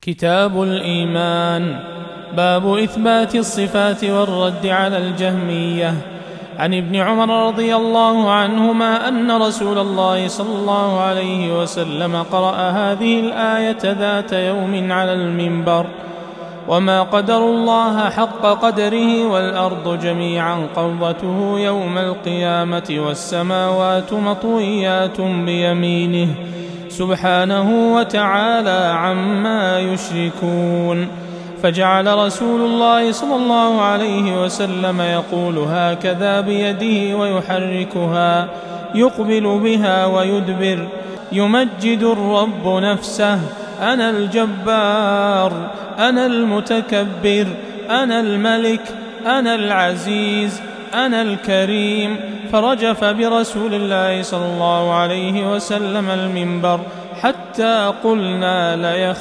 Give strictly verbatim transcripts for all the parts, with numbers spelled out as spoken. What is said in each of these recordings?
كتاب الإيمان. باب إثبات الصفات والرد على الجهمية. عن ابن عمر رضي الله عنهما أن رسول الله صلى الله عليه وسلم قرأ هذه الآية ذات يوم على المنبر: وما قدروا الله حق قدره والأرض جميعا قبضته يوم القيامة والسماوات مطويات بيمينه سبحانه وتعالى عما يشركون. فجعل رسول الله صلى الله عليه وسلم يقول هكذا بيده ويحركها يقبل بها ويدبر: يمجد الرب نفسه: أنا الجبار، أنا المتكبر، أنا الملك، أنا العزيز، أنا الكريم. فرجف برسول الله صلى الله عليه وسلم المنبر حتى قلنا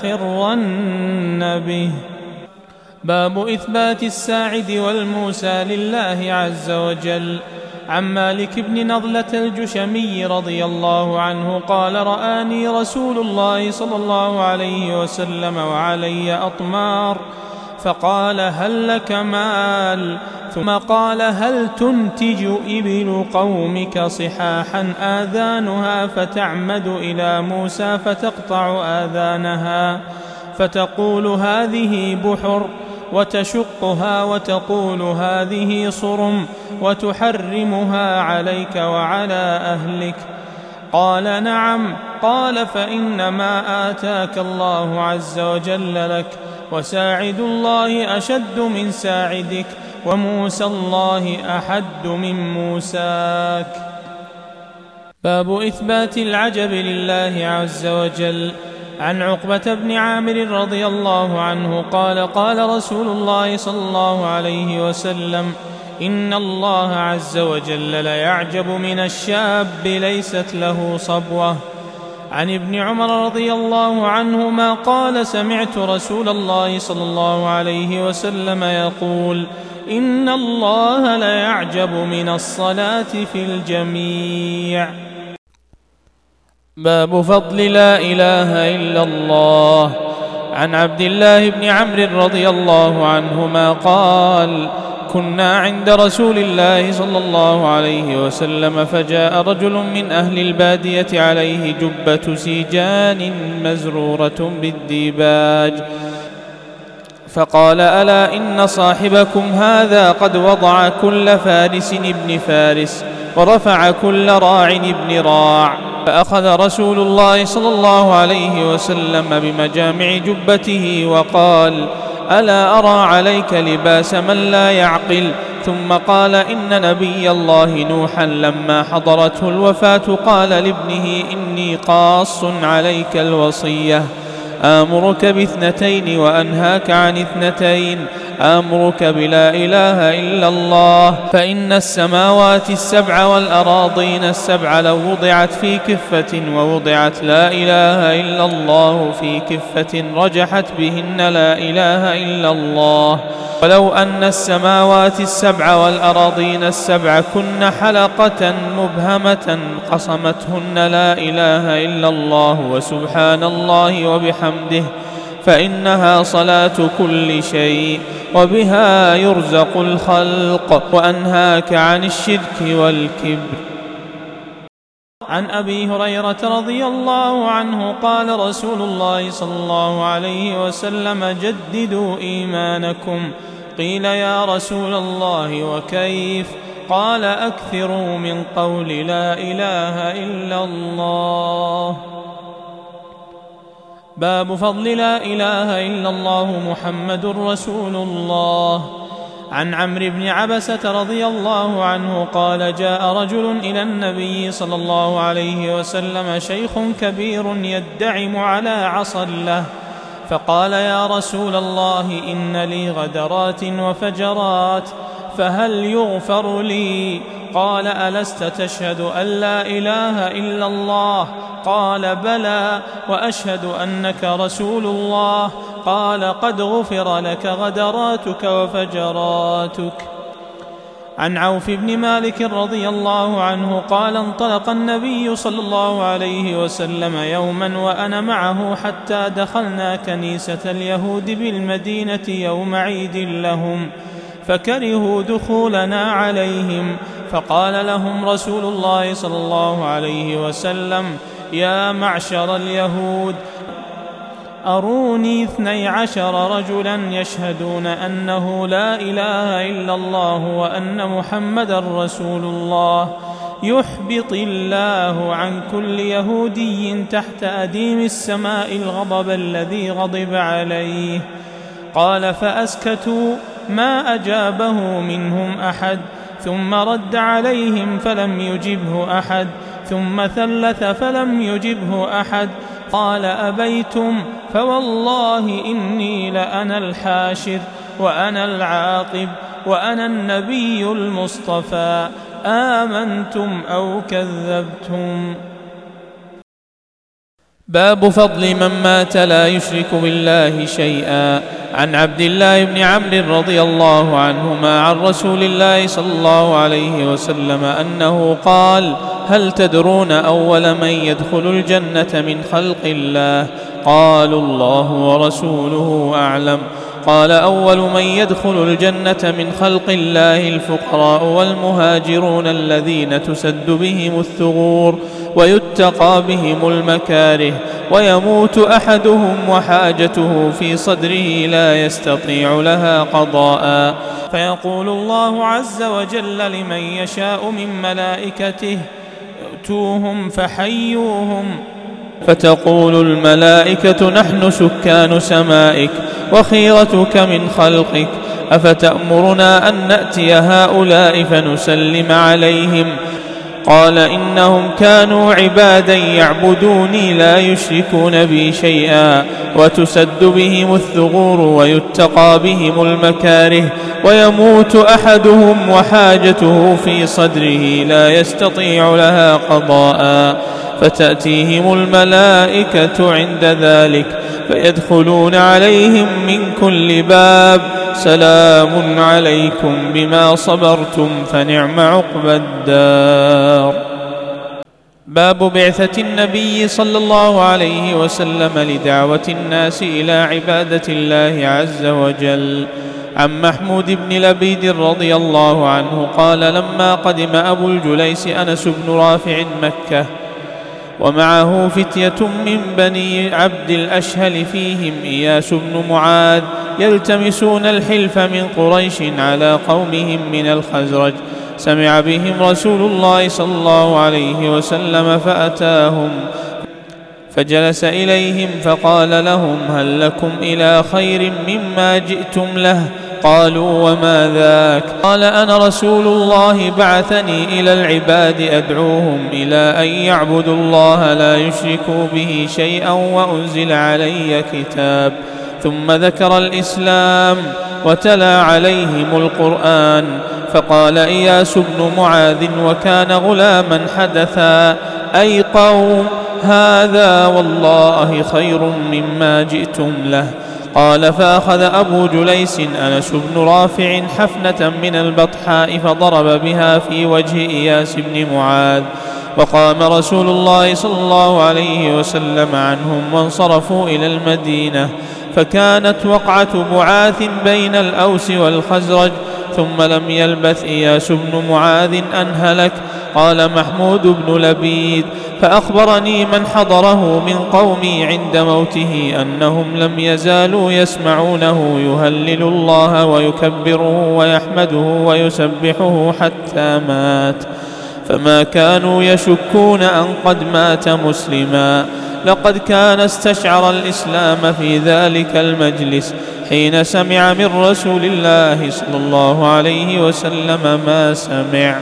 ليخرن به. باب إثبات الساعد والموسى لله عز وجل. عن مالك بن نضلة الجشمي رضي الله عنه قال: رآني رسول الله صلى الله عليه وسلم وعلي أطمار، فقال: هل لك مال؟ ثم قال: هل تنتج إبل قومك صحاحا آذانها فتعمد إلى موسى فتقطع آذانها فتقول هذه بحر، وتشقها وتقول هذه صرم، وتحرمها عليك وعلى أهلك؟ قال: نعم. قال: فإنما آتاك الله عز وجل لك، وساعد الله أشد من ساعدك، وموسى الله أحد من موساك. باب إثبات العجب لله عز وجل. عن عقبة بن عامر رضي الله عنه قال: قال رسول الله صلى الله عليه وسلم: إن الله عز وجل ليعجب من الشاب ليست له صبوة. عن ابن عمر رضي الله عنهما قال: سمعت رسول الله صلى الله عليه وسلم يقول: إن الله ليعجب من الصلاة في الجميع. باب فضل لا إله إلا الله. عن عبد الله بن عمرو رضي الله عنهما قال: كنا عند رسول الله صلى الله عليه وسلم فجاء رجل من أهل البادية عليه جبة سيجان مزرورة بالديباج، فقال: ألا إن صاحبكم هذا قد وضع كل فارس ابن فارس ورفع كل راع ابن راع. فأخذ رسول الله صلى الله عليه وسلم بمجامع جبته وقال: ألا أرى عليك لباس من لا يعقل؟ ثم قال: إن نبي الله نوحا لما حضرته الوفاة قال لابنه: إني قاص عليك الوصية، آمرك باثنتين وأنهاك عن اثنتين، آمرك بلا إله إلا الله، فإن السماوات السبع والأراضين السبع لو وضعت في كفة ووضعت لا إله إلا الله في كفة رجحت بهن لا إله إلا الله، ولو أن السماوات السبع والأراضين السبع كن حلقة مبهمة قصمتهن لا إله إلا الله وسبحان الله وبحمده، فإنها صلاة كل شيء وبها يرزق الخلق، وأنهاك عن الشرك والكبر. عن أبي هريرة رضي الله عنه قال: رسول الله صلى الله عليه وسلم: جددوا إيمانكم. قيل: يا رسول الله وكيف؟ قال: أكثروا من قول لا إله إلا الله. باب فضل لا إله إلا الله محمد رسول الله. عن عمرو بن عبسة رضي الله عنه قال: جاء رجل إلى النبي صلى الله عليه وسلم شيخ كبير يدعم على عصا له، فقال: يا رسول الله، إن لي غدرات وفجرات، فهل يغفر لي؟ قال: ألست تشهد أن لا إله إلا الله؟ قال: بلى، وأشهد أنك رسول الله. قال: قد غفر لك غدراتك وفجراتك. عن عوف بن مالك رضي الله عنه قال انطلق النبي صلى الله عليه وسلم يوما وأنا معه حتى دخلنا كنيسة اليهود بالمدينة يوم عيد لهم فكرهوا دخولنا عليهم، فقال لهم رسول الله صلى الله عليه وسلم: يا معشر اليهود، أروني اثني عشر رجلا يشهدون أنه لا إله إلا الله وأن محمدا رسول الله، يحبط الله عن كل يهودي تحت أديم السماء الغضب الذي غضب عليه. قال فأسكتوا، ما أجابه منهم أحد، ثم رد عليهم فلم يجبه أحد، ثم ثلث فلم يجبه أحد. قال أبيتم، فوالله إني لأنا الحاشر وأنا العاقب وأنا النبي المصطفى، آمنتم أو كذبتم. باب فضل من مات لا يشرك بالله شيئا. عن عبد الله بن عمرو رضي الله عنهما عن رسول الله صلى الله عليه وسلم أنه قال: هل تدرون أول من يدخل الجنة من خلق الله؟ قالوا: الله ورسوله أعلم. قال: أول من يدخل الجنة من خلق الله الفقراء والمهاجرون الذين تسد بهم الثغور ويتقى بهم المكاره، ويموت أحدهم وحاجته في صدره لا يستطيع لها قضاء، فيقول الله عز وجل لمن يشاء من ملائكته: ائتوهم فحيوهم، فتقول الملائكة: نحن سكان سمائك وخيرتك من خلقك، أفتأمرنا أن نأتي هؤلاء فنسلم عليهم؟ قال: إنهم كانوا عبادا يعبدوني لا يشركون بي شيئا، وتسد بهم الثغور ويتقى بهم المكاره، ويموت أحدهم وحاجته في صدره لا يستطيع لها قضاء، فتأتيهم الملائكة عند ذلك فيدخلون عليهم من كل باب: سلام عليكم بما صبرتم فنعم عقبى الدار. باب بعثة النبي صلى الله عليه وسلم لدعوة الناس إلى عبادة الله عز وجل. عن محمود بن لبيد رضي الله عنه قال: لما قدم أبو الجليس أنس بن رافع مكة ومعه فتية من بني عبد الأشهل فيهم إياس بن معاذ يلتمسون الحلف من قريش على قومهم من الخزرج، سمع بهم رسول الله صلى الله عليه وسلم فأتاهم فجلس إليهم فقال لهم: هل لكم إلى خير مما جئتم له؟ قالوا: وما ذاك؟ قال: أنا رسول الله بعثني إلى العباد أدعوهم إلى أن يعبدوا الله لا يشركوا به شيئا، وأنزل علي كتاب. ثم ذكر الإسلام وتلا عليهم القرآن. فقال إياس بن معاذ وكان غلاما حدثا: أي قوم، هذا والله خير مما جئتم له. قال: فأخذ أبو جليس أنس بن رافع حفنة من البطحاء فضرب بها في وجه إياس بن معاذ، وقام رسول الله صلى الله عليه وسلم عنهم وانصرفوا إلى المدينة. فكانت وقعة بعاث بين الأوس والخزرج، ثم لم يلبث إياس بن معاذ أن هلك. قال محمود بن لبيد: فأخبرني من حضره من قومي عند موته أنهم لم يزالوا يسمعونه يهلل الله ويكبره ويحمده ويسبحه حتى مات، فما كانوا يشكون أن قد مات مسلما. لقد كان استشعر الإسلام في ذلك المجلس حين سمع من رسول الله صلى الله عليه وسلم ما سمع.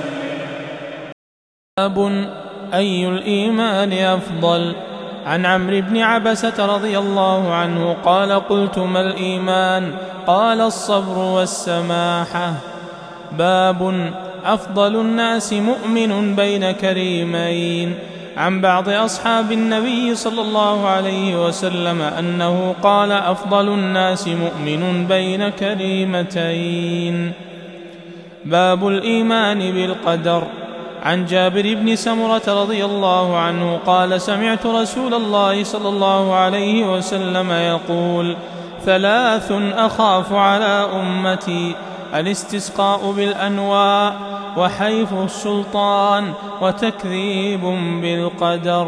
باب أي الإيمان أفضل؟ عن عمرو بن عبسة رضي الله عنه قال: قلت: ما الإيمان؟ قال: الصبر والسماحة. باب أفضل الناس مؤمن بين كريمين. عن بعض أصحاب النبي صلى الله عليه وسلم أنه قال: أفضل الناس مؤمن بين كريمتين. باب الإيمان بالقدر. عن جابر بن سمرة رضي الله عنه قال سمعت رسول الله صلى الله عليه وسلم يقول ثلاث أخاف على أمتي: الاستسقاء بالأنواء، وحيف السلطان، وتكذيب بالقدر.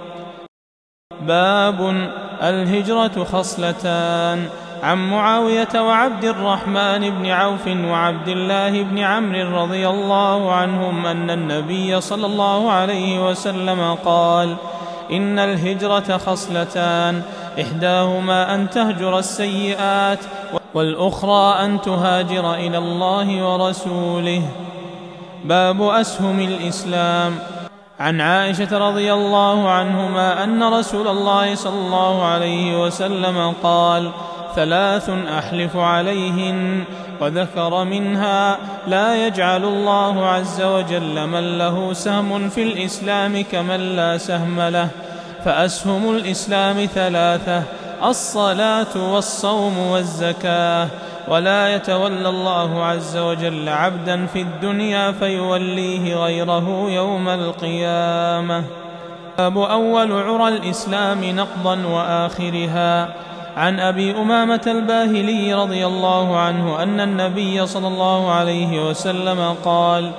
باب الهجرة خصلتان. عن معاوية وعبد الرحمن بن عوف وعبد الله بن عمرو رضي الله عنهم أن النبي صلى الله عليه وسلم قال: إن الهجرة خصلتان، إحداهما أن تهجر السيئات، والأخرى أن تهاجر إلى الله ورسوله. باب أسهم الإسلام. عن عائشة رضي الله عنهما أن رسول الله صلى الله عليه وسلم قال: ثلاث أحلف عليهن، وذكر منها: لا يجعل الله عز وجل من له سهم في الإسلام كمن لا سهم له. فأسهم الإسلام ثلاثة: الصلاة والصوم والزكاة. ولا يتولى الله عز وجل عبدا في الدنيا فيوليه غيره يوم القيامة. باب أول عرى الإسلام نقضا وآخرها. عن أبي أمامة الباهلي رضي الله عنه أن النبي صلى الله عليه وسلم قال: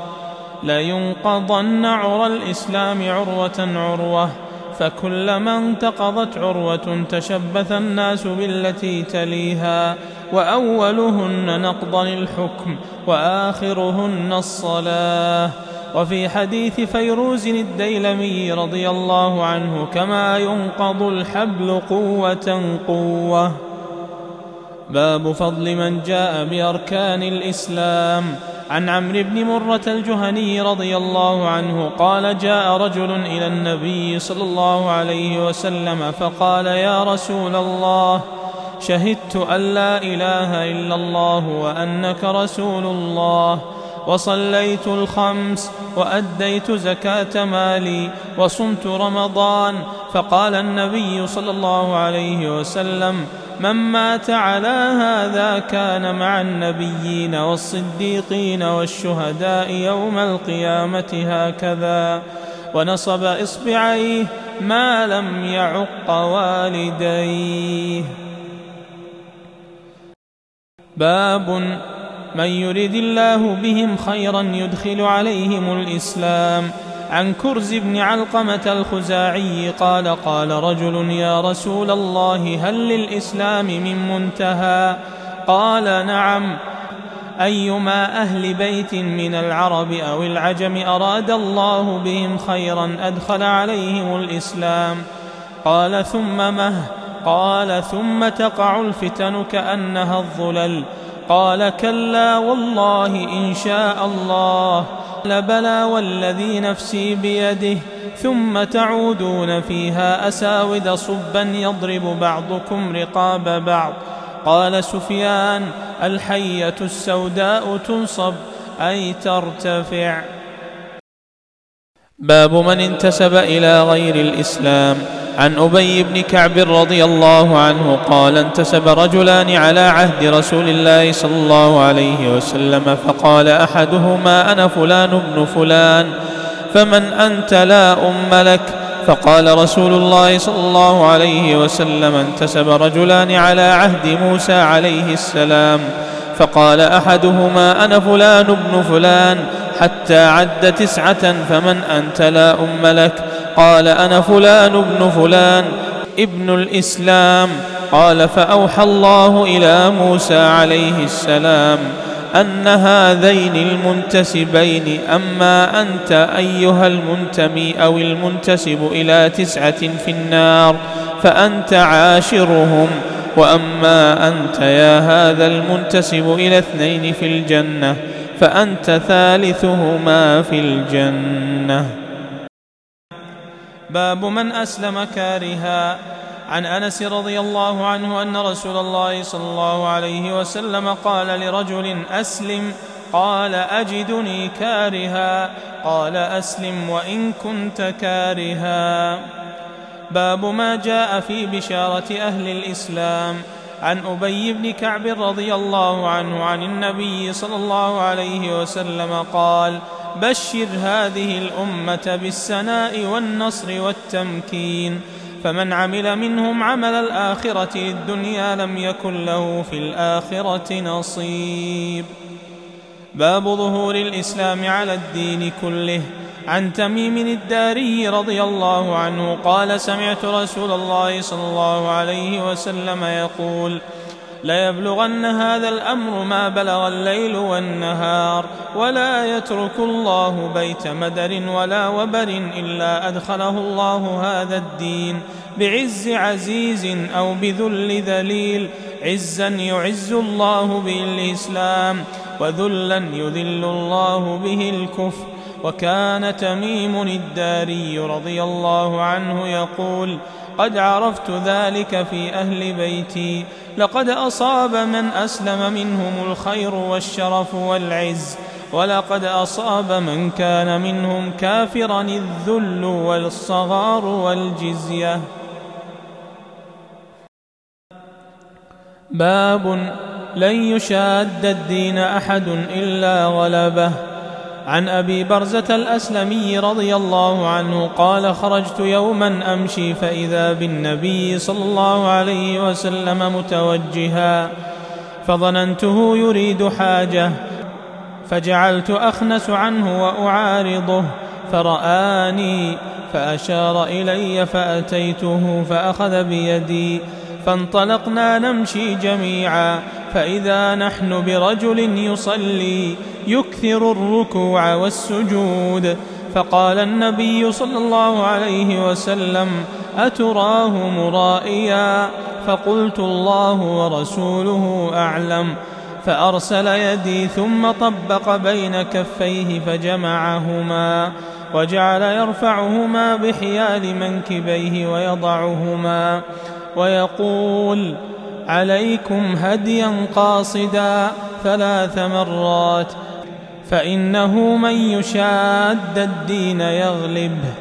لينقضن عرى الإسلام عروة عروة، فكلما انتقضت عروة تشبث الناس بالتي تليها، وأولهن نقضا الحكم، وآخرهن الصلاة. وفي حديث فيروز الديلمي رضي الله عنه: كما ينقض الحبل قوة قوة. باب فضل من جاء بأركان الإسلام. عن عمرو بن مرة الجهني رضي الله عنه قال: جاء رجل إلى النبي صلى الله عليه وسلم فقال: يا رسول الله، شهدت أن لا إله إلا الله وأنك رسول الله، وصليت الخمس، وأديت زكاة مالي، وصمت رمضان. فقال النبي صلى الله عليه وسلم: من مات على هذا كان مع النبيين والصديقين والشهداء يوم القيامة هكذا، ونصب إصبعيه ما لم يعق والديه. باب من يريد الله بهم خيرا يدخل عليهم الإسلام. عن كرز بن علقمة الخزاعي قال: قال رجل: يا رسول الله، هل للإسلام من منتهى؟ قال: نعم. أيما أهل بيت من العرب أو العجم أراد الله بهم خيرا أدخل عليهم الإسلام. قال: ثم مه؟ قال: ثم تقع الفتن كأنها الظلل. قال: كلا والله إن شاء الله. قال: بلى والذي نفسي بيده. ثم تعودون فيها أساود صبا يضرب بعضكم رقاب بعض. قال سفيان: الحية السوداء تنصب أي ترتفع. باب من انتسب إلى غير الإسلام. عن أبي بن كعب رضي الله عنه قال: انتسب رجلان على عهد رسول الله صلى الله عليه وسلم، فقال أحدهما: أنا فلان ابن فلان. فمن أنت لا أم لك؟ فقال رسول الله صلى الله عليه وسلم: انتسب رجلان على عهد موسى عليه السلام، فقال أحدهما: أنا فلان ابن فلان، حتى عد تسعة. فمن أنت لا أم لك؟ قال: أنا فلان ابن فلان ابن الإسلام. قال: فأوحى الله إلى موسى عليه السلام أن هذين المنتسبين: أما أنت أيها المنتمي أو المنتسب إلى تسعة في النار فأنت عاشرهم، وأما أنت يا هذا المنتسب إلى اثنين في الجنة فأنت ثالثهما في الجنة. باب من أسلم كارها. عن أنس رضي الله عنه أن رسول الله صلى الله عليه وسلم قال لرجل: أسلم. قال: أجدني كارها. قال: أسلم وإن كنت كارها. باب ما جاء في بشارة أهل الإسلام. عن أبي بن كعب رضي الله عنه عن النبي صلى الله عليه وسلم قال: بشر هذه الأمة بالسناء والنصر والتمكين، فمن عمل منهم عمل الآخرة للدنيا لم يكن له في الآخرة نصيب. باب ظهور الإسلام على الدين كله. عن تميم الداري رضي الله عنه قال: سمعت رسول الله صلى الله عليه وسلم يقول: ليبلغن هذا الأمر ما بلغ الليل والنهار، ولا يترك الله بيت مدر ولا وبر إلا أدخله الله هذا الدين بعز عزيز أو بذل ذليل، عزا يعز الله به الإسلام، وذلا يذل الله به الكفر. وكان تميم الداري رضي الله عنه يقول: قد عرفت ذلك في أهل بيتي، لقد أصاب من أسلم منهم الخير والشرف والعز، ولقد أصاب من كان منهم كافرا الذل والصغار والجزية. باب لن يشاد الدين أحد إلا غلبه. عن أبي برزة الأسلمي رضي الله عنه قال: خرجت يوما أمشي فإذا بالنبي صلى الله عليه وسلم متوجها، فظننته يريد حاجة، فجعلت أخنس عنه وأعارضه، فرآني فأشار إلي فأتيته فأخذ بيدي، فانطلقنا نمشي جميعا، فإذا نحن برجل يصلي يكثر الركوع والسجود، فقال النبي صلى الله عليه وسلم: أتراه مرائيا؟ فقلت: الله ورسوله أعلم. فأرسل يدي ثم طبق بين كفيه فجمعهما، وجعل يرفعهما بحيال منكبيه ويضعهما، ويقول: عليكم هديا قاصدا ثلاث مرات، فإنه من يشاد الدين يغلبه.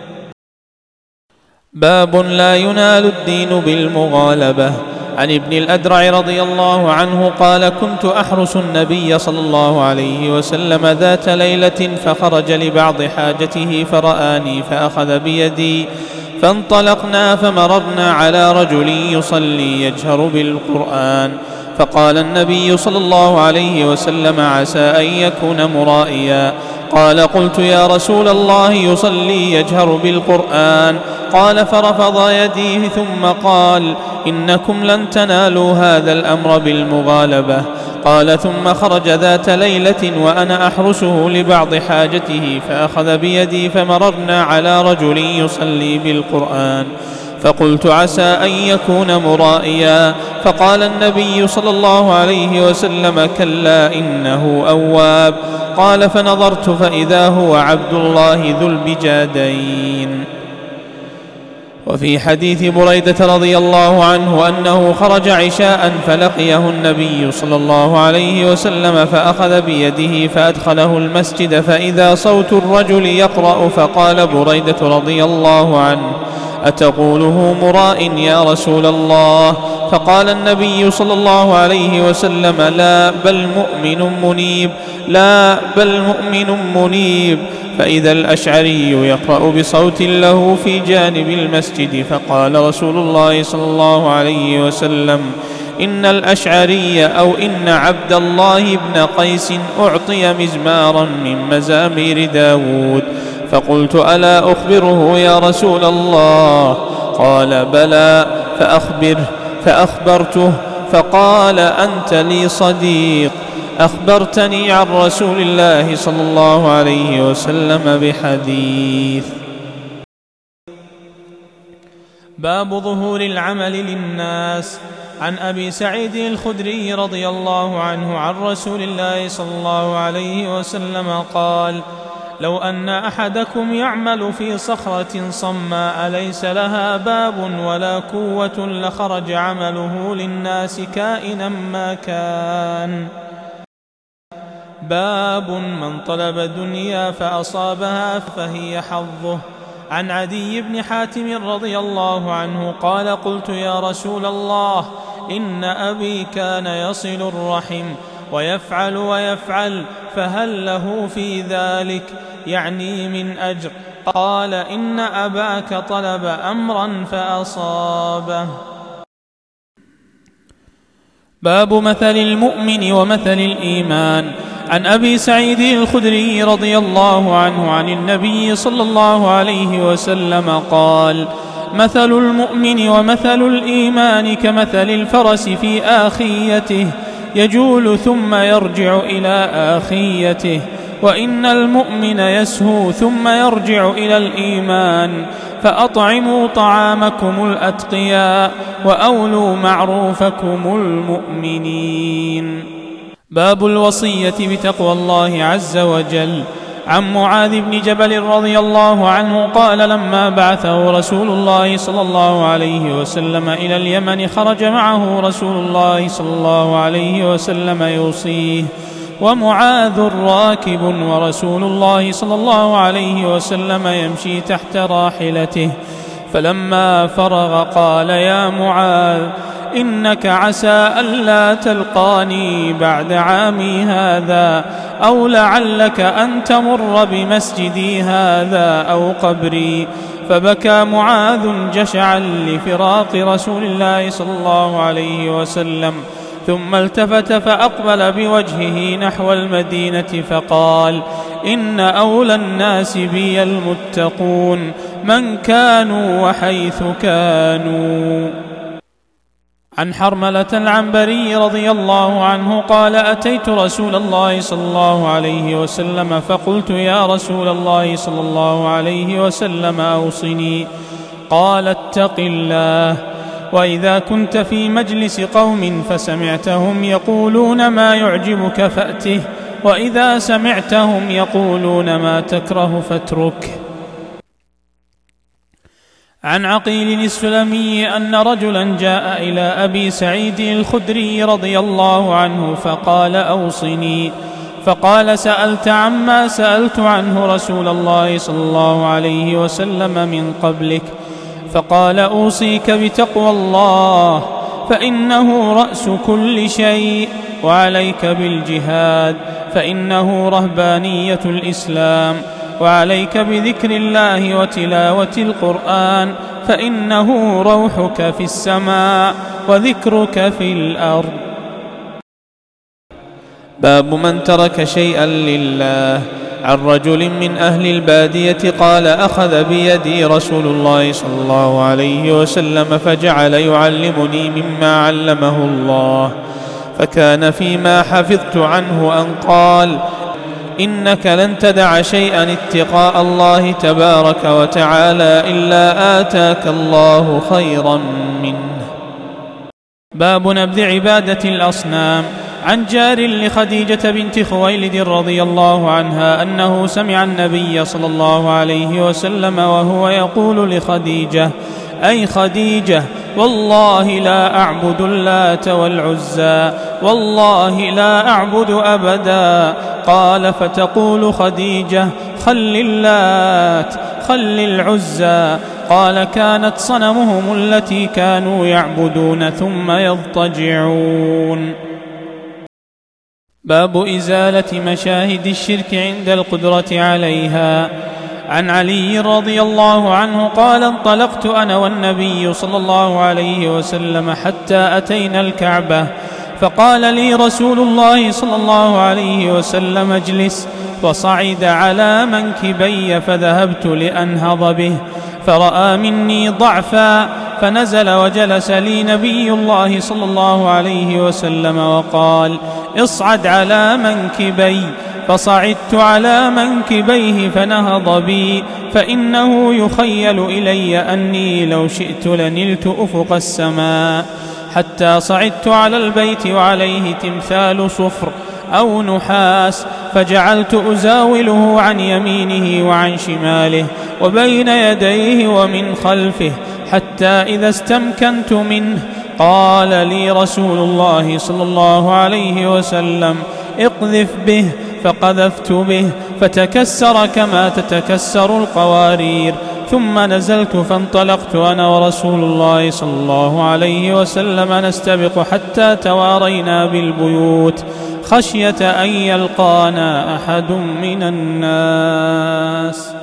باب لا ينال الدين بالمغالبة. عن ابن الأدرع رضي الله عنه قال: كنت أحرس النبي صلى الله عليه وسلم ذات ليلة، فخرج لبعض حاجته فرآني فأخذ بيدي، فانطلقنا فمررنا على رجل يصلي يجهر بالقرآن، فقال النبي صلى الله عليه وسلم: عسى أن يكون مرائيا. قال: قلت: يا رسول الله، يصلي يجهر بالقرآن؟ قال: فرفض يديه ثم قال: إنكم لن تنالوا هذا الأمر بالمغالبة. قال: ثم خرج ذات ليلة وأنا أحرسه لبعض حاجته، فأخذ بيدي فمررنا على رجل يصلي بالقرآن، فقلت: عسى أن يكون مرائيا. فقال النبي صلى الله عليه وسلم: كلا إنه أواب. قال: فنظرت فإذا هو عبد الله ذو البجادين. وفي حديث بريدة رضي الله عنه أنه خرج عشاء فلقيه النبي صلى الله عليه وسلم، فأخذ بيده فأدخله المسجد، فإذا صوت الرجل يقرأ، فقال بريدة رضي الله عنه: أتقوله مراء يا رسول الله؟ فقال النبي صلى الله عليه وسلم: لا، بل مؤمن منيب، لا بل مؤمن منيب. فإذا الأشعري يقرأ بصوت له في جانب المسجد، فقال رسول الله صلى الله عليه وسلم: إن الأشعري أو إن عبد الله بن قيس أعطي مزمارا من مزامير داود. فقلت: ألا أخبره يا رسول الله؟ قال: بلى، فأخبره. فأخبرته، فقال: أنت لي صديق، أخبرتني عن رسول الله صلى الله عليه وسلم بحديث. باب ظهور العمل للناس. عن أبي سعيد الخدري رضي الله عنه عن رسول الله صلى الله عليه وسلم قال: لو أن أحدكم يعمل في صخرة صماء ليس لها باب ولا قوة لخرج عمله للناس كائنا ما كان. باب من طلب دنيا فأصابها فهي حظه. عن عدي بن حاتم رضي الله عنه قال: قلت: يا رسول الله، إن أبي كان يصل الرحم ويفعل ويفعل فهل له في ذلك يعني من أجر؟ قال إن أباك طلب أمرا فأصابه. باب مثل المؤمن ومثل الإيمان. عن أبي سعيد الخدري رضي الله عنه عن النبي صلى الله عليه وسلم قال: مثل المؤمن ومثل الإيمان كمثل الفرس في آخيته يجول ثم يرجع إلى آخيته، وإن المؤمن يسهو ثم يرجع إلى الإيمان، فأطعموا طعامكم الأتقياء وأولوا معروفكم المؤمنين. باب الوصية بتقوى الله عز وجل. عن معاذ بن جبل رضي الله عنه قال: لما بعثه رسول الله صلى الله عليه وسلم إلى اليمن خرج معه رسول الله صلى الله عليه وسلم يوصيه، ومعاذ راكب ورسول الله صلى الله عليه وسلم يمشي تحت راحلته، فلما فرغ قال: يا معاذ إنك عسى ألا تلقاني بعد عامي هذا، أو لعلك أن تمر بمسجدي هذا أو قبري. فبكى معاذ جشعا لفراق رسول الله صلى الله عليه وسلم، ثم التفت فأقبل بوجهه نحو المدينة فقال: إن أولى الناس بي المتقون من كانوا وحيث كانوا. عن حرملة العنبري رضي الله عنه قال: أتيت رسول الله صلى الله عليه وسلم فقلت: يا رسول الله صلى الله عليه وسلم أوصني. قال: اتق الله، وإذا كنت في مجلس قوم فسمعتهم يقولون ما يعجبك فأته، وإذا سمعتهم يقولون ما تكره فاترك. عن عقيل السلمي أن رجلا جاء إلى أبي سعيد الخدري رضي الله عنه فقال: أوصني. فقال: سألت عما سألت عنه رسول الله صلى الله عليه وسلم من قبلك. فقال: أوصيك بتقوى الله، فإنه رأس كل شيء، وعليك بالجهاد، فإنه رهبانية الإسلام، وعليك بذكر الله وتلاوة القرآن، فإنه روحك في السماء وذكرك في الأرض. باب من ترك شيئا لله. عن رجل من أهل البادية قال: أخذ بيدي رسول الله صلى الله عليه وسلم فجعل يعلمني مما علمه الله، فكان فيما حفظت عنه أن قال: إنك لن تدع شيئا اتقاء الله تبارك وتعالى إلا آتاك الله خيرا منه. باب نبذ عبادة الأصنام. عن جار لخديجة بنت خويلد رضي الله عنها أنه سمع النبي صلى الله عليه وسلم وهو يقول لخديجة: أي خديجة، والله لا أعبد اللات والعزى، والله لا أعبد أبدا. قال: فتقول خديجة: خل اللات، خل العزى. قال: كانت صنمهم التي كانوا يعبدون ثم يضطجعون. باب إزالة مشاهد الشرك عند القدرة عليها. عن علي رضي الله عنه قال: انطلقت أنا والنبي صلى الله عليه وسلم حتى أتينا الكعبة، فقال لي رسول الله صلى الله عليه وسلم: اجلس. فصعد على منكبي فذهبت لأنهض به، فرأى مني ضعفا فنزل وجلس لي نبي الله صلى الله عليه وسلم وقال: اصعد على منكبي. فصعدت على منكبيه فنهض بي، فإنه يخيل إلي أني لو شئت لنلت أفق السماء، حتى صعدت على البيت وعليه تمثال صفر أو نحاس، فجعلت أزاوله عن يمينه وعن شماله وبين يديه ومن خلفه، حتى إذا استمكنت منه قال لي رسول الله صلى الله عليه وسلم: اقذف به. فقذفت به فتكسر كما تتكسر القوارير، ثم نزلت فانطلقت أنا ورسول الله صلى الله عليه وسلم نستبق حتى توارينا بالبيوت خشية أن يلقانا أحد من الناس.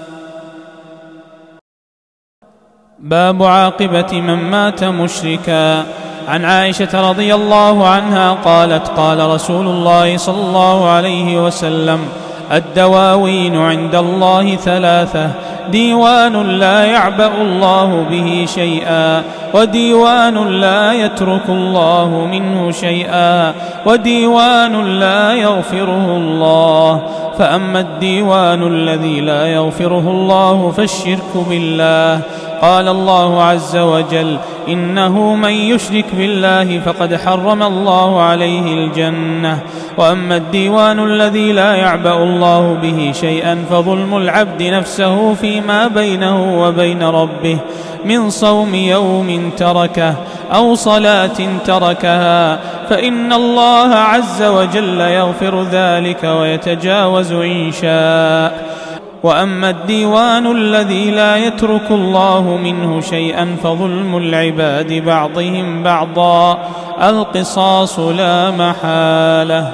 باب عاقبة من مات مشركا. عن عائشة رضي الله عنها قالت قال رسول الله صلى الله عليه وسلم: الدواوين عند الله ثلاثة: ديوان لا يعبأ الله به شيئا، وديوان لا يترك الله منه شيئا، وديوان لا يغفره الله. فأما الديوان الذي لا يغفره الله فالشرك بالله. قال الله عز وجل: إنه من يشرك بالله فقد حرم الله عليه الجنة. وأما الديوان الذي لا يعبأ الله به شيئا فظلم العبد نفسه فيما بينه وبين ربه من صوم يوم تركه أو صلاة تركها، فإن الله عز وجل يغفر ذلك ويتجاوز إن شاء. وأما الديوان الذي لا يترك الله منه شيئا فظلم العباد بعضهم بعضا، القصاص لا محالة.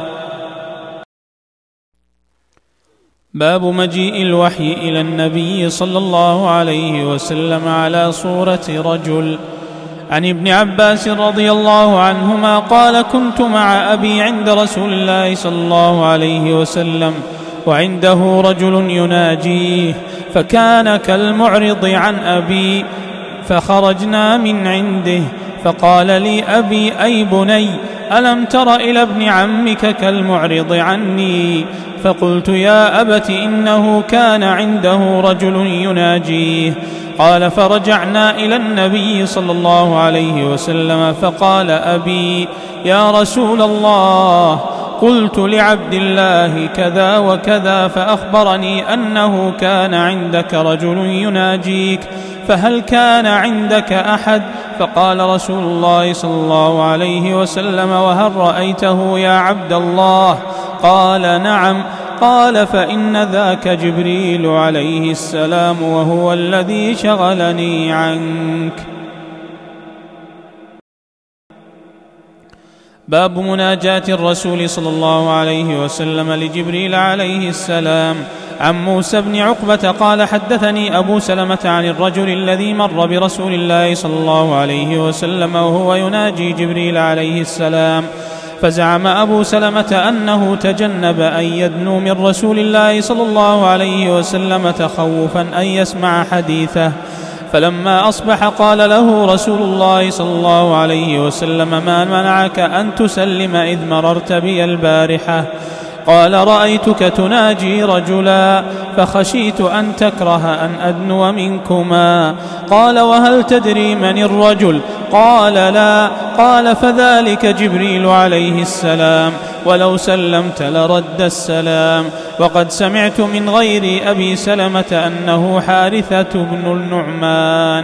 باب مجيء الوحي إلى النبي صلى الله عليه وسلم على صورة رجل. عن ابن عباس رضي الله عنهما قال: كنت مع أبي عند رسول الله صلى الله عليه وسلم وعنده رجل يناجيه، فكان كالمعرض عن أبي، فخرجنا من عنده، فقال لي أبي: أي بني، ألم تر إلى ابن عمك كالمعرض عني؟ فقلت: يا أبت إنه كان عنده رجل يناجيه. قال: فرجعنا إلى النبي صلى الله عليه وسلم، فقال أبي: يا رسول الله، قلت لعبد الله كذا وكذا، فأخبرني أنه كان عندك رجل يناجيك، فهل كان عندك أحد؟ فقال رسول الله صلى الله عليه وسلم: وهل رأيته يا عبد الله؟ قال: نعم. قال: فإن ذاك جبريل عليه السلام، وهو الذي شغلني عنك. باب مناجاة الرسول صلى الله عليه وسلم لجبريل عليه السلام. عن موسى بن عقبة قال: حدثني أبو سلمة عن الرجل الذي مر برسول الله صلى الله عليه وسلم وهو يناجي جبريل عليه السلام، فزعم أبو سلمة أنه تجنب أن يدنو من رسول الله صلى الله عليه وسلم تخوفا أن يسمع حديثه. فلما أصبح قال له رسول الله صلى الله عليه وسلم: ما منعك أن تسلم إذ مررت بي البارحة؟ قال: رأيتك تناجي رجلا فخشيت أن تكره أن أدنو منكما. قال: وهل تدري من الرجل؟ قال: لا. قال: فذلك جبريل عليه السلام، ولو سلمت لرد السلام. وقد سمعت من غير أبي سلمة أنه حارثة بن النعمان.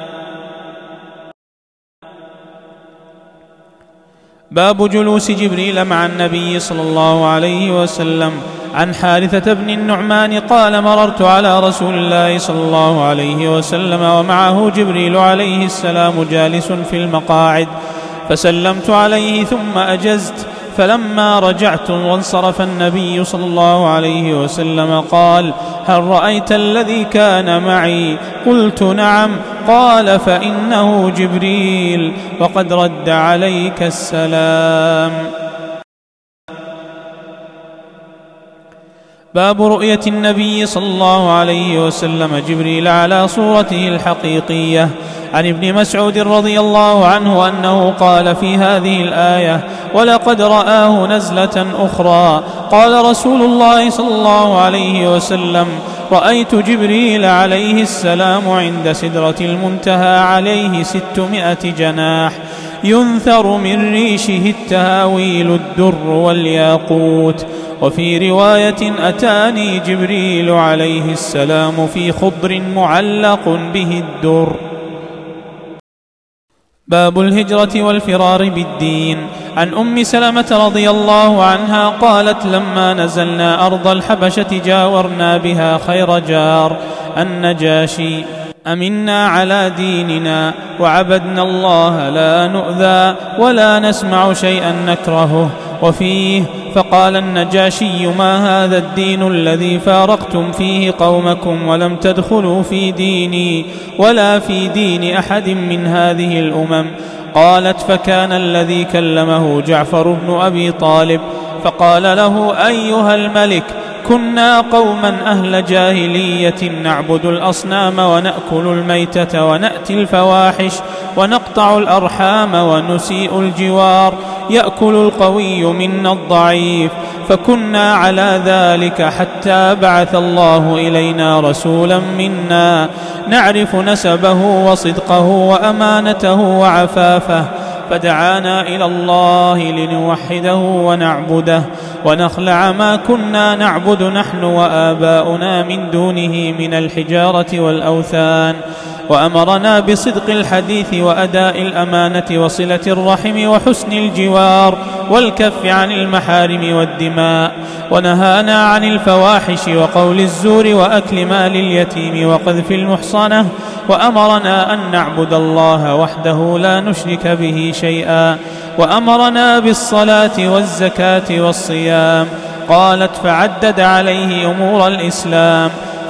باب جلوس جبريل مع النبي صلى الله عليه وسلم. عن حارثة بن النعمان قال: مررت على رسول الله صلى الله عليه وسلم ومعه جبريل عليه السلام جالس في المقاعد، فسلمت عليه ثم أجزت، فلما رجعت وانصرف النبي صلى الله عليه وسلم قال: هل رأيت الذي كان معي؟ قلت: نعم. قال: فإنه جبريل، وقد رد عليك السلام. باب رؤية النبي صلى الله عليه وسلم جبريل على صورته الحقيقية. عن ابن مسعود رضي الله عنه أنه قال في هذه الآية: ولقد رآه نزلة أخرى. قال رسول الله صلى الله عليه وسلم: رأيت جبريل عليه السلام عند سدرة المنتهى عليه ستمائة جناح، ينثر من ريشه التهاويل الدر والياقوت. وفي رواية: أتاني جبريل عليه السلام في خضر معلق به الدر. باب الهجرة والفرار بالدين. عن أم سلمة رضي الله عنها قالت: لما نزلنا أرض الحبشة جاورنا بها خير جار النجاشي، أمنا على ديننا وعبدنا الله لا نؤذى ولا نسمع شيئا نكرهه. وفيه: فقال النجاشي: ما هذا الدين الذي فارقتم فيه قومكم ولم تدخلوا في ديني ولا في دين أحد من هذه الأمم؟ قالت: فكان الذي كلمه جعفر بن أبي طالب فقال له: أيها الملك، كنا قوما أهل جاهلية نعبد الأصنام ونأكل الميتة ونأتي الفواحش ونقطع الأرحام ونسيء الجوار، يأكل القوي منا الضعيف، فكنا على ذلك حتى بعث الله إلينا رسولا منا نعرف نسبه وصدقه وأمانته وعفافه، فدعانا إلى الله لنوحده ونعبده ونخلع ما كنا نعبد نحن وآباؤنا من دونه من الحجارة والأوثان، وأمرنا بصدق الحديث وأداء الأمانة وصلة الرحم وحسن الجوار والكف عن المحارم والدماء، ونهانا عن الفواحش وقول الزور وأكل مال اليتيم وقذف المحصنة، وأمرنا أن نعبد الله وحده لا نشرك به شيئا، وأمرنا بالصلاة والزكاة والصيام. قالت: فعدد عليه أمور الإسلام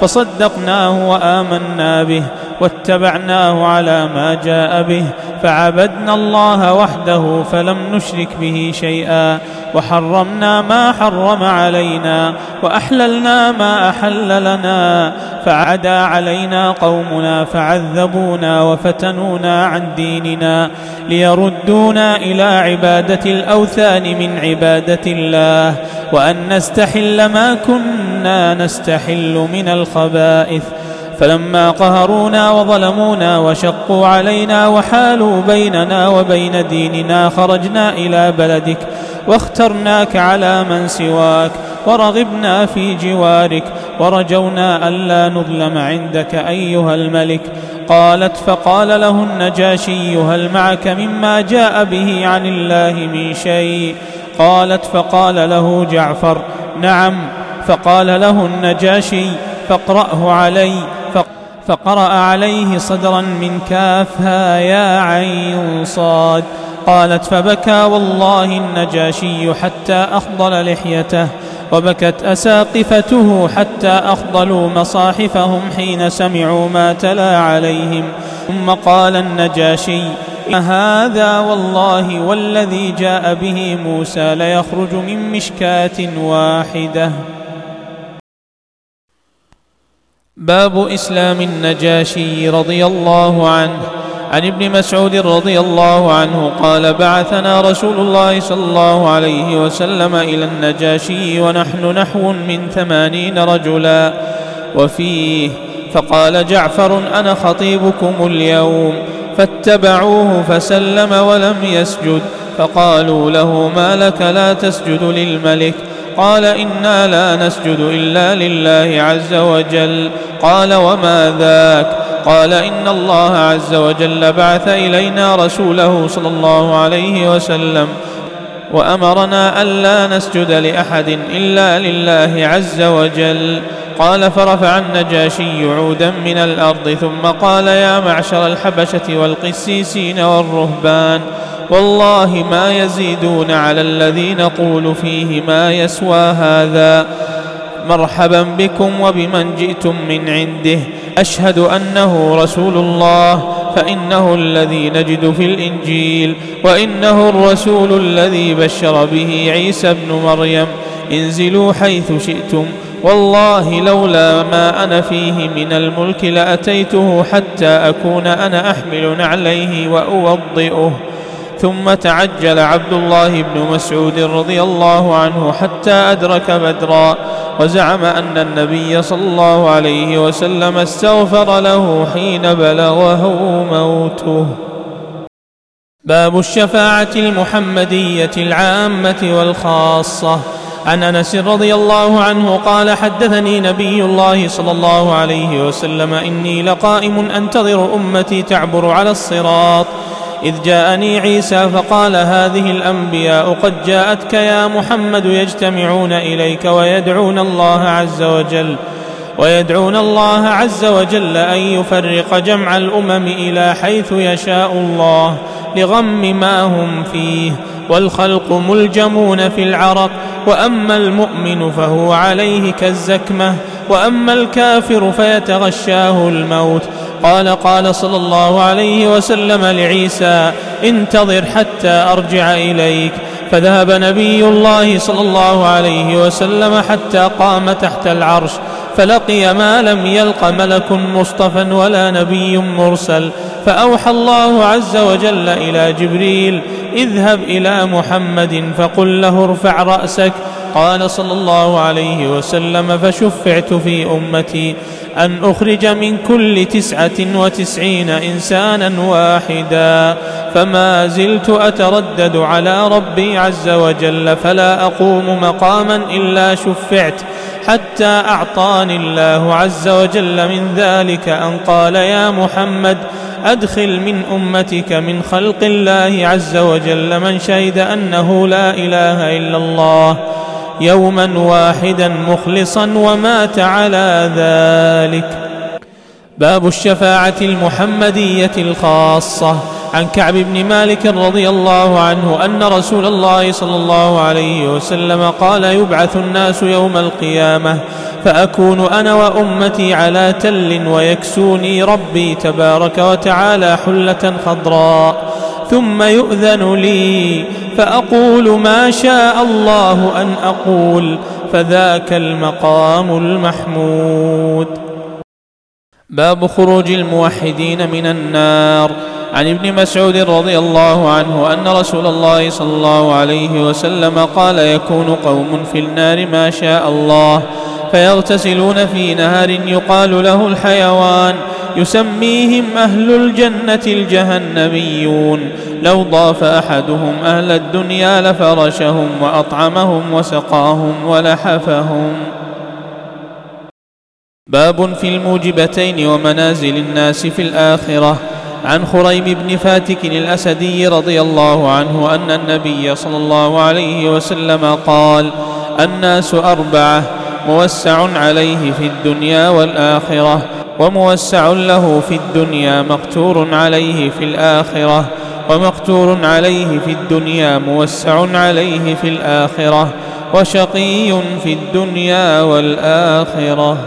فصدقناه وآمنا به واتبعناه على ما جاء به، فعبدنا الله وحده فلم نشرك به شيئا، وحرمنا ما حرم علينا وأحللنا ما أحل لنا، فعدا علينا قومنا فعذبونا وفتنونا عن ديننا ليردونا إلى عبادة الأوثان من عبادة الله، وأن نستحل ما كنا نستحل من الخبائث. فلما قهرونا وظلمونا وشقوا علينا وحالوا بيننا وبين ديننا خرجنا إلى بلدك واخترناك على من سواك ورغبنا في جوارك ورجونا ألا نظلم عندك أيها الملك. قالت: فقال له النجاشي: هل معك مما جاء به عن الله من شيء؟ قالت: فقال له جعفر: نعم. فقال له النجاشي: فاقرأه علي. فقرأ عليه صدرا من كافها يا عين صاد. قالت: فبكى والله النجاشي حتى أخضل لحيته، وبكت أساقفته حتى أخضلوا مصاحفهم حين سمعوا ما تلا عليهم. ثم قال النجاشي: هذا والله والذي جاء به موسى ليخرج من مشكاة واحدة. باب إسلام النجاشي رضي الله عنه. عن ابن مسعود رضي الله عنه قال: بعثنا رسول الله صلى الله عليه وسلم إلى النجاشي ونحن نحو من ثمانين رجلا. وفيه: فقال جعفر: أنا خطيبكم اليوم، فاتبعوه فسلم ولم يسجد، فقالوا له: ما لك لا تسجد للملك؟ قال: إنا لا نسجد إلا لله عز وجل. قال: وما ذاك؟ قال: إن الله عز وجل بعث إلينا رسوله صلى الله عليه وسلم وأمرنا ألا نسجد لأحد إلا لله عز وجل. قال: فرفع النجاشي عودا من الأرض ثم قال: يا معشر الحبشة والقسيسين والرهبان، والله ما يزيدون على الذي نقول فيه ما يسوى هذا، مرحبا بكم وبمن جئتم من عنده، أشهد أنه رسول الله، فإنه الذي نجد في الإنجيل، وإنه الرسول الذي بشر به عيسى ابن مريم، انزلوا حيث شئتم، والله لولا ما أنا فيه من الملك لأتيته حتى أكون أنا أحمل عليه وأوضئه. ثم تعجل عبد الله بن مسعود رضي الله عنه حتى أدرك بدرا، وزعم أن النبي صلى الله عليه وسلم استغفر له حين بلغه موته. باب الشفاعة المحمدية العامة والخاصة. عن أنس رضي الله عنه قال: حدثني نبي الله صلى الله عليه وسلم: إني لقائم أنتظر أمتي تعبر على الصراط، إذ جاءني عيسى فقال هذه الأنبياء قد جاءتك يا محمد يجتمعون إليك ويدعون الله عز وجل ويدعون الله عز وجل أن يفرق جمع الأمم إلى حيث يشاء الله لغم ما هم فيه، والخلق ملجمون في العرق، وأما المؤمن فهو عليه كالزكمة، وأما الكافر فيتغشاه الموت. قال قال صلى الله عليه وسلم لعيسى انتظر حتى أرجع إليك، فذهب نبي الله صلى الله عليه وسلم حتى قام تحت العرش فلقي ما لم يلق ملك مصطفى ولا نبي مرسل، فأوحى الله عز وجل إلى جبريل اذهب إلى محمد فقل له ارفع رأسك. قال صلى الله عليه وسلم فشفعت في أمتي أن أخرج من كل تسعة وتسعين إنسانا واحدا، فما زلت أتردد على ربي عز وجل فلا أقوم مقاما إلا شفعت، حتى أعطاني الله عز وجل من ذلك أن قال يا محمد أدخل من أمتك من خلق الله عز وجل من شهد أنه لا إله إلا الله يوما واحدا مخلصا ومات على ذلك. باب الشفاعة المحمدية الخاصة. عن كعب بن مالك رضي الله عنه أن رسول الله صلى الله عليه وسلم قال يبعث الناس يوم القيامة فأكون أنا وأمتي على تل ويكسوني ربي تبارك وتعالى حلة خضراء، ثم يؤذن لي فأقول ما شاء الله أن أقول، فذاك المقام المحمود. باب خروج الموحدين من النار. عن ابن مسعود رضي الله عنه أن رسول الله صلى الله عليه وسلم قال يكون قوم في النار ما شاء الله فيغتسلون في نهر يقال له الحيوان يسميهم أهل الجنة الجهنميون، لو ضاف أحدهم أهل الدنيا لفرشهم وأطعمهم وسقاهم ولحفهم. باب في الموجبتين ومنازل الناس في الآخرة. عن خريم بن فاتك الأسدي رضي الله عنه أن النبي صلى الله عليه وسلم قال الناس أربعة موسع عليه في الدنيا والآخرة، وموسع له في الدنيا مقتور عليه في الآخرة، ومقتور عليه في الدنيا موسع عليه في الآخرة، وشقي في الدنيا والآخرة.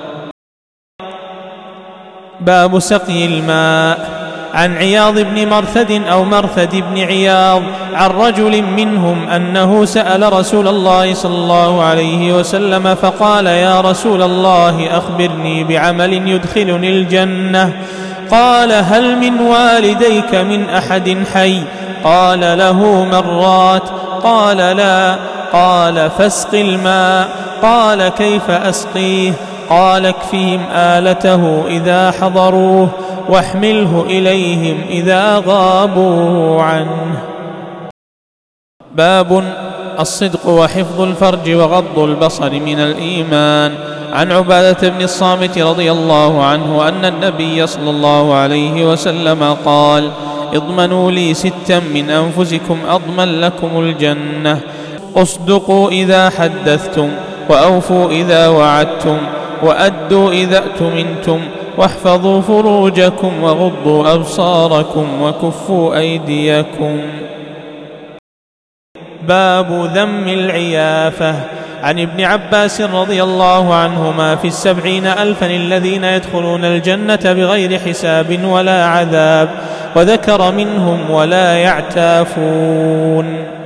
باب سقي الماء. عن عياض بن مرثد أو مرثد بن عياض عن رجل منهم أنه سأل رسول الله صلى الله عليه وسلم فقال يا رسول الله أخبرني بعمل يدخلني الجنة. قال هل من والديك من أحد حي؟ قال له مرات. قال لا. قال فاسق الماء. قال كيف أسقيه؟ قال اكفهم آلته إذا حضروه واحمله إليهم إذا غابوا عنه. باب الصدق وحفظ الفرج وغض البصر من الإيمان. عن عبادة بن الصامت رضي الله عنه أن النبي صلى الله عليه وسلم قال اضمنوا لي ستا من أنفسكم أضمن لكم الجنة: اصدقوا إذا حدثتم، وأوفوا إذا وعدتم، وأدوا إذا اؤتمنتم، واحفظوا فروجكم، وغضوا أبصاركم، وكفوا أيديكم. باب ذم العيافة. عن ابن عباس رضي الله عنهما في السبعين ألفا الذين يدخلون الجنة بغير حساب ولا عذاب، وذكر منهم ولا يعتافون.